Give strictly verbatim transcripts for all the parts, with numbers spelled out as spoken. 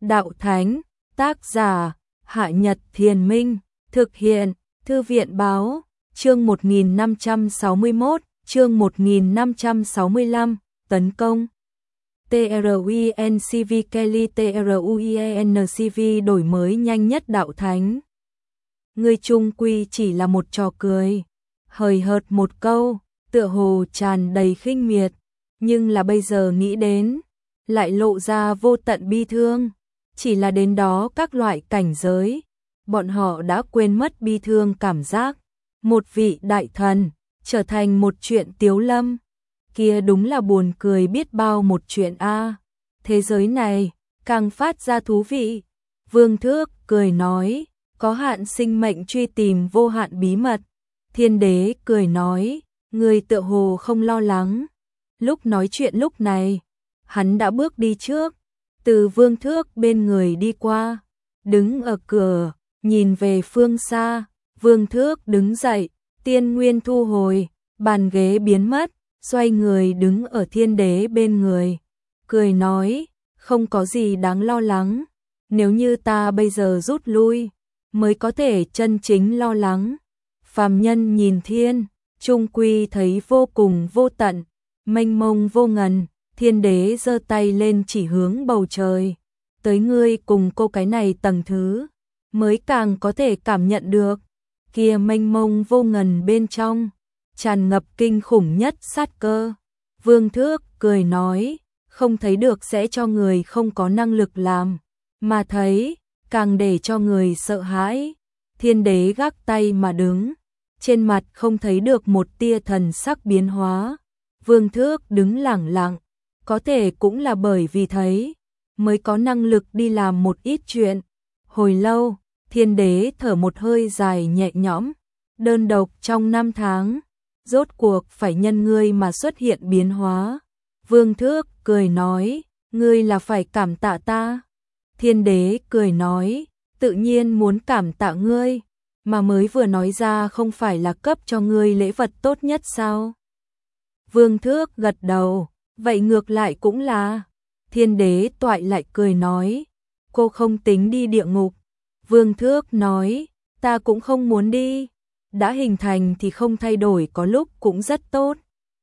đạo thánh, tác giả, Hạ Nhật Thiền Minh, thực hiện, Thư viện báo, chương một nghìn năm trăm sáu mươi mốt, chương một nghìn năm trăm sáu mươi lăm, tấn công. TRUINCV Kelly TRUIENCV đổi mới nhanh nhất đạo thánh. Ngươi chung quy chỉ là một trò cười, hời hợt một câu, tựa hồ tràn đầy khinh miệt, nhưng là bây giờ nghĩ đến, lại lộ ra vô tận bi thương, chỉ là đến đó các loại cảnh giới, bọn họ đã quên mất bi thương cảm giác, một vị đại thần, trở thành một chuyện tiếu lâm, kia đúng là buồn cười biết bao một chuyện a. Thế giới này, càng phát ra thú vị, Vương Thước cười nói, có hạn sinh mệnh truy tìm vô hạn bí mật, Thiên Đế cười nói, người tựa hồ không lo lắng, lúc nói chuyện lúc này, hắn đã bước đi trước, từ Vương Thước bên người đi qua, đứng ở cửa, nhìn về phương xa, Vương Thước đứng dậy, tiên nguyên thu hồi, bàn ghế biến mất, xoay người đứng ở Thiên Đế bên người, cười nói, không có gì đáng lo lắng, nếu như ta bây giờ rút lui, mới có thể chân chính lo lắng. Phàm nhân nhìn thiên, chung quy thấy vô cùng vô tận, mênh mông vô ngần, Thiên Đế giơ tay lên chỉ hướng bầu trời, tới ngươi cùng cô cái này tầng thứ, mới càng có thể cảm nhận được, kia mênh mông vô ngần bên trong, tràn ngập kinh khủng nhất sát cơ. Vương Thước cười nói, không thấy được sẽ cho người không có năng lực làm, mà thấy, càng để cho người sợ hãi. Thiên Đế gác tay mà đứng, trên mặt không thấy được một tia thần sắc biến hóa. Vương Thước đứng lẳng lặng, có thể cũng là bởi vì thấy, mới có năng lực đi làm một ít chuyện. Hồi lâu, Thiên Đế thở một hơi dài nhẹ nhõm, đơn độc trong năm tháng, rốt cuộc phải nhân ngươi mà xuất hiện biến hóa. Vương Thước cười nói, ngươi là phải cảm tạ ta. Thiên Đế cười nói, tự nhiên muốn cảm tạ ngươi, mà mới vừa nói ra không phải là cấp cho ngươi lễ vật tốt nhất sao? Vương Thước gật đầu, vậy ngược lại cũng là. Thiên Đế toại lại cười nói, cô không tính đi địa ngục. Vương Thước nói, ta cũng không muốn đi, đã hình thành thì không thay đổi có lúc cũng rất tốt.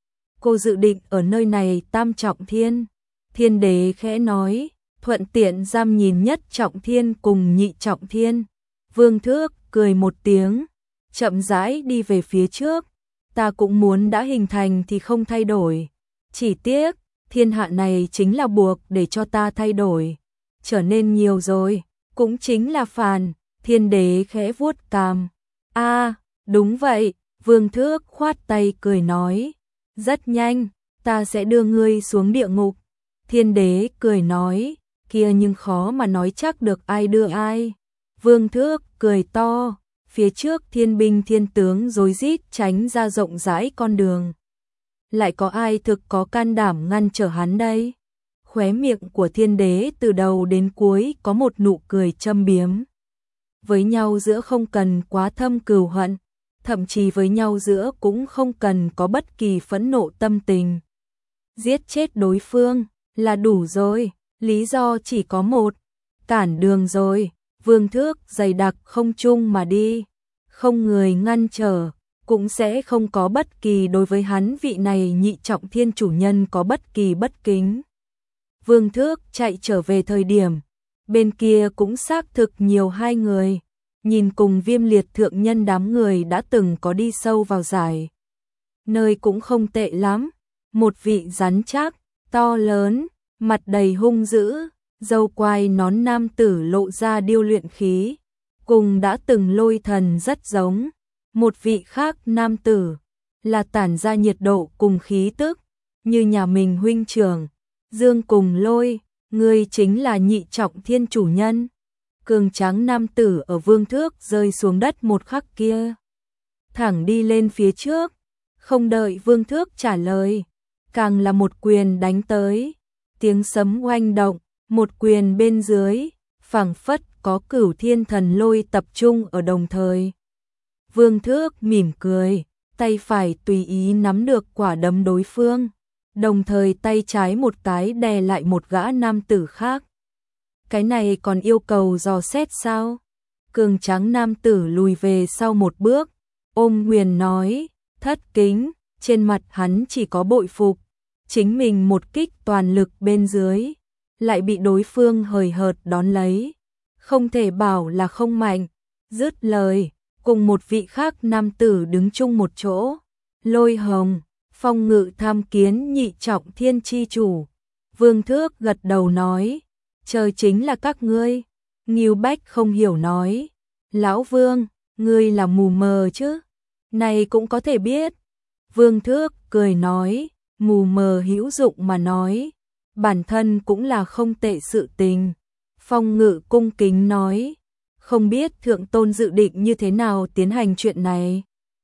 Cô dự định ở nơi này tam trọng thiên. Thiên Đế khẽ nói, thuận tiện giam nhìn nhất trọng thiên cùng nhị trọng thiên. Vương Thước cười một tiếng, chậm rãi đi về phía trước. Ta cũng muốn đã hình thành thì không thay đổi. Chỉ tiếc, thiên hạ này chính là buộc để cho ta thay đổi. Trở nên nhiều rồi, cũng chính là phàn. Thiên Đế khẽ vuốt cằm. A, đúng vậy, Vương Thước khoát tay cười nói. Rất nhanh, ta sẽ đưa ngươi xuống địa ngục. Thiên Đế cười nói, kia nhưng khó mà nói chắc được ai đưa ai. Vương Thước cười to, phía trước thiên binh thiên tướng rối rít tránh ra rộng rãi con đường. Lại có ai thực có can đảm ngăn trở hắn đây? Khóe miệng của Thiên Đế từ đầu đến cuối có một nụ cười châm biếm. Với nhau giữa không cần quá thâm cừu hận, thậm chí với nhau giữa cũng không cần có bất kỳ phẫn nộ tâm tình. Giết chết đối phương là đủ rồi, lý do chỉ có một, cản đường rồi. Vương Thước dày đặc không trung mà đi, không người ngăn trở, cũng sẽ không có bất kỳ đối với hắn vị này nhị trọng thiên chủ nhân có bất kỳ bất kính. Vương Thước chạy trở về thời điểm, bên kia cũng xác thực nhiều hai người, nhìn cùng Viêm Liệt thượng nhân đám người đã từng có đi sâu vào giải. Nơi cũng không tệ lắm, một vị rắn chắc, to lớn, mặt đầy hung dữ, dâu quai nón nam tử lộ ra điêu luyện khí, cùng đã từng Lôi Thần rất giống. Một vị khác nam tử, là tản ra nhiệt độ cùng khí tức, như nhà mình huynh trưởng, Dương cùng Lôi, người chính là nhị trọng thiên chủ nhân. Cường tráng nam tử ở Vương Thước rơi xuống đất một khắc kia, thẳng đi lên phía trước, không đợi Vương Thước trả lời, càng là một quyền đánh tới, tiếng sấm oanh động, một quyền bên dưới, phảng phất có cửu thiên thần lôi tập trung ở đồng thời. Vương Thước mỉm cười, tay phải tùy ý nắm được quả đấm đối phương, đồng thời tay trái một cái đè lại một gã nam tử khác. cái này còn yêu cầu dò xét sao? Cường tráng nam tử lùi về sau một bước, ôm quyền nói, thất kính, trên mặt hắn chỉ có bội phục, chính mình một kích toàn lực bên dưới, lại bị đối phương hời hợt đón lấy, không thể bảo là không mạnh. Dứt lời, cùng một vị khác nam tử đứng chung một chỗ, Lôi Hồng, Phong Ngự tham kiến nhị trọng thiên chi chủ. Vương Thước gật đầu nói, trời chính là các ngươi. Ngưu Bách không hiểu nói, lão Vương, ngươi là mù mờ chứ, này cũng có thể biết. Vương Thước cười nói, mù mờ hữu dụng mà nói, bản thân cũng là không tệ sự tình. Phong Ngự cung kính nói, không biết thượng tôn dự định như thế nào tiến hành chuyện này.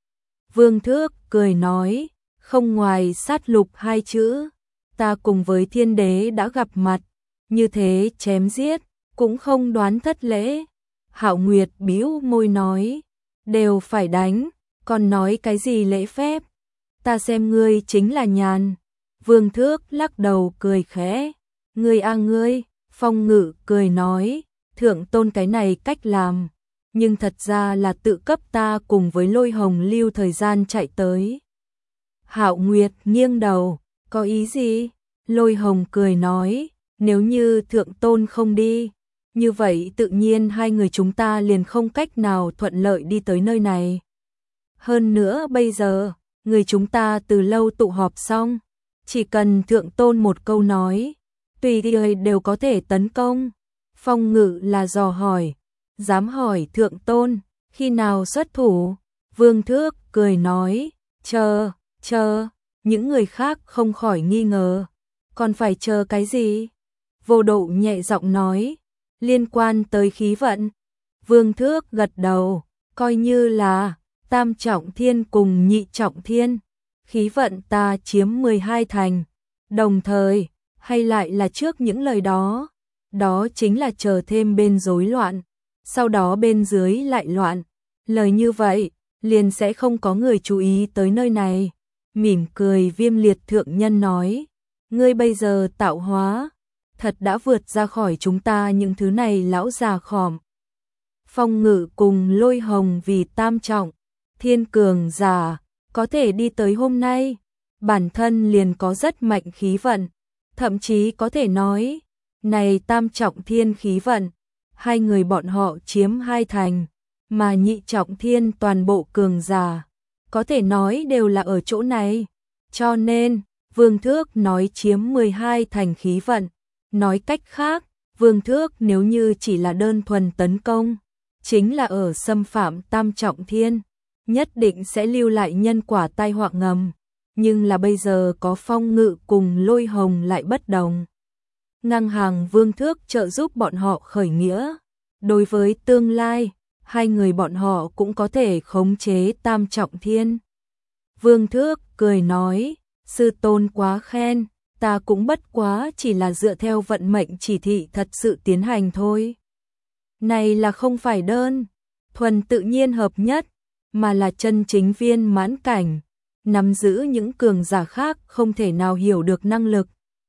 Vương Thước cười nói, không ngoài sát lục hai chữ, ta cùng với thiên đế đã gặp mặt, như thế chém giết, cũng không đoán thất lễ. Hạo Nguyệt bĩu môi nói, đều phải đánh, còn nói cái gì lễ phép, ta xem ngươi chính là nhàn. Vương Thước lắc đầu cười khẽ, ngươi a ngươi. Phong Ngự cười nói, thượng tôn cái này cách làm, nhưng thật ra là tự cấp ta cùng với Lôi Hồng lưu thời gian chạy tới. Hạo Nguyệt nghiêng đầu, có ý gì? Lôi Hồng cười nói, nếu như thượng tôn không đi, như vậy tự nhiên hai người chúng ta liền không cách nào thuận lợi đi tới nơi này. Hơn nữa bây giờ, người chúng ta từ lâu tụ họp xong, chỉ cần thượng tôn một câu nói, tùy thời đều có thể tấn công. Phong Ngự là dò hỏi, dám hỏi thượng tôn, khi nào xuất thủ? Vương Thước cười nói, chờ, chờ, những người khác không khỏi nghi ngờ, còn phải chờ cái gì? Vô Độ nhẹ giọng nói, liên quan tới khí vận. Vương Thước gật đầu, coi như là tam trọng thiên cùng nhị trọng thiên, khí vận ta chiếm mười hai thành, đồng thời, hay lại là trước những lời đó, đó chính là chờ thêm bên rối loạn, sau đó bên dưới lại loạn, lời như vậy, liền sẽ không có người chú ý tới nơi này. Mỉm cười Viêm Liệt thượng nhân nói, ngươi bây giờ tạo hóa, thật đã vượt ra khỏi chúng ta những thứ này lão già khòm. Phong Ngự cùng Lôi Hồng vì tam trọng, thiên cường giả, có thể đi tới hôm nay, bản thân liền có rất mạnh khí vận, thậm chí có thể nói, này tam trọng thiên khí vận, hai người bọn họ chiếm hai thành, mà nhị trọng thiên toàn bộ cường giả, có thể nói đều là ở chỗ này, cho nên, Vương Thước nói chiếm mười hai thành khí vận, nói cách khác, Vương Thước nếu như chỉ là đơn thuần tấn công, chính là ở xâm phạm tam trọng thiên, nhất định sẽ lưu lại nhân quả tai họa ngầm, nhưng là bây giờ có Phong Ngự cùng Lôi Hồng lại bất đồng. Ngang hàng Vương Thước trợ giúp bọn họ khởi nghĩa, đối với tương lai, hai người bọn họ cũng có thể khống chế tam trọng thiên. Vương Thước cười nói, sư tôn quá khen, ta cũng bất quá chỉ là dựa theo vận mệnh chỉ thị thật sự tiến hành thôi. Này là không phải đơn, thuần tự nhiên hợp nhất, mà là chân chính viên mãn cảnh, nắm giữ những cường giả khác không thể nào hiểu được năng lực.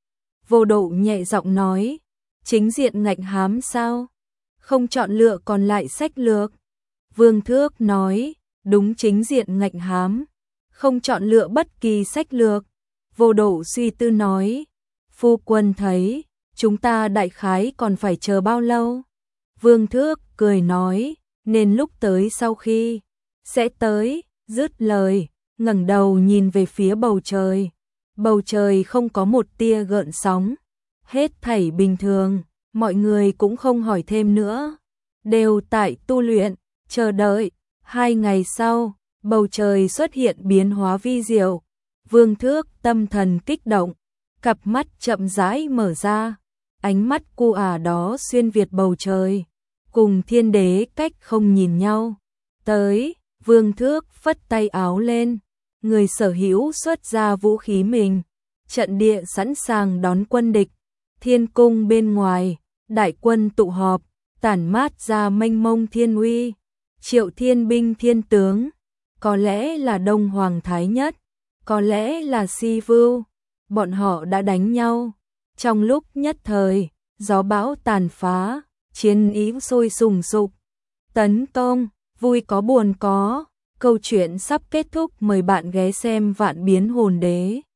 Vô Độ nhẹ giọng nói, chính diện ngạnh hám sao? Không chọn lựa còn lại sách lược. Vương Thước nói, đúng chính diện ngạnh hám, không chọn lựa bất kỳ sách lược. Vô Độ suy tư nói, phu quân thấy, chúng ta đại khái còn phải chờ bao lâu? Vương Thước cười nói, nên lúc tới sau khi, sẽ tới, dứt lời, ngẩng đầu nhìn về phía bầu trời. Bầu trời không có một tia gợn sóng, hết thảy bình thường, mọi người cũng không hỏi thêm nữa, đều tại tu luyện, chờ đợi. Hai ngày sau, bầu trời xuất hiện biến hóa vi diệu, Vương Thước tâm thần kích động, cặp mắt chậm rãi mở ra, ánh mắt cu ả đó xuyên việt bầu trời, cùng thiên đế cách không nhìn nhau. Tới, Vương Thước phất tay áo lên, người sở hữu xuất ra vũ khí mình, trận địa sẵn sàng đón quân địch. Thiên cung bên ngoài, đại quân tụ họp, tản mát ra mênh mông thiên uy, triệu thiên binh thiên tướng, có lẽ là Đông Hoàng Thái Nhất, có lẽ là Si Vưu, bọn họ đã đánh nhau. Trong lúc nhất thời, gió bão tàn phá, chiến ý sôi sùng sục, tấn công, vui có buồn có. Câu chuyện sắp kết thúc, mời bạn ghé xem Vạn Biến Hồn Đế.